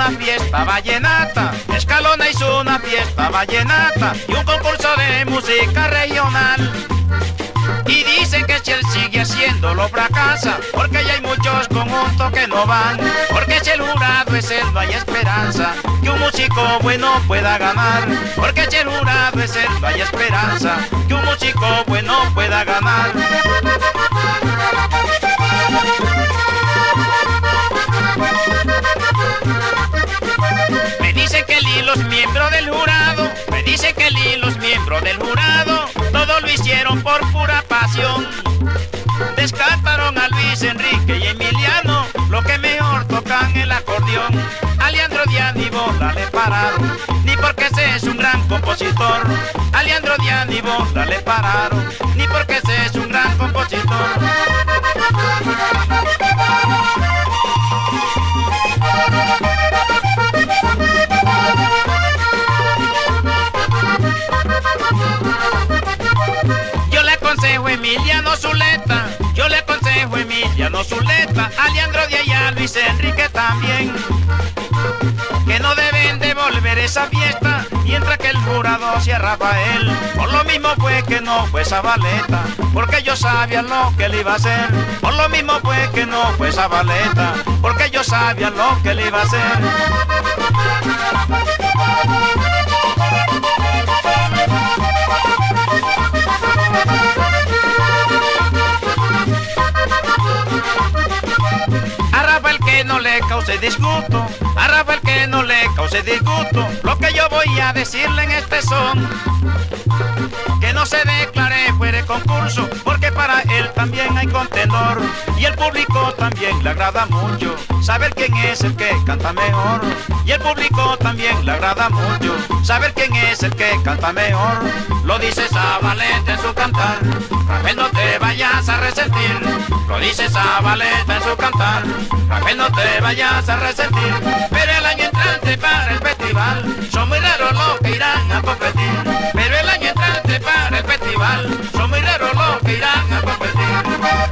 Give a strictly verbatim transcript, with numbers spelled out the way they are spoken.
una fiesta vallenata, Escalona hizo una fiesta vallenata y un concurso de música regional. Y dicen que si él sigue haciéndolo fracasa, porque ya hay muchos conjuntos que no van, porque si el jurado es él no hay esperanza que un músico bueno pueda ganar, porque si el jurado es él no hay esperanza que un músico bueno pueda ganar. Me dicen que él y los miembros del jurado, me dicen que él y los miembros del jurado, todo lo hicieron por pura pasión. Descartaron a Luis Enrique y Emiliano, lo que mejor tocan el acordeón. A Leandro Díaz ni bola le pararon, ni porque ese es un gran compositor. A Leandro Díaz ni bola le pararon, ni porque ese es un gran compositor. Yo le aconsejo a Emiliano Zuleta, yo le aconsejo a Emiliano Zuleta, a Leandro Díaz y a Luis Enrique también, que no deben devolver esa fiesta mientras que el jurado sea Rafael. Por lo mismo fue que no fue Zabaleta, porque yo sabía lo que le iba a hacer. Por lo mismo fue que no fue Zabaleta, porque yo sabía lo que le iba a hacer. A Rafael que no le cause disgusto, a Rafael que no le cause disgusto, lo que yo voy a decirle en este son, que no se declare fuera de concurso, porque para él también hay contendor, y el público también le agrada mucho saber quién es el que canta mejor, y el público también le agrada mucho saber quién es el que canta mejor. Lo dice Zabaleta en su cantar, Rafael no te vayas a resentir, lo dice Zabaleta en su cantar, Rafael no te vayas a resentir, pero el año entrante para el festival son muy raros los que irán a competir, pero el año entrante para el festival son muy raros los que irán a competir.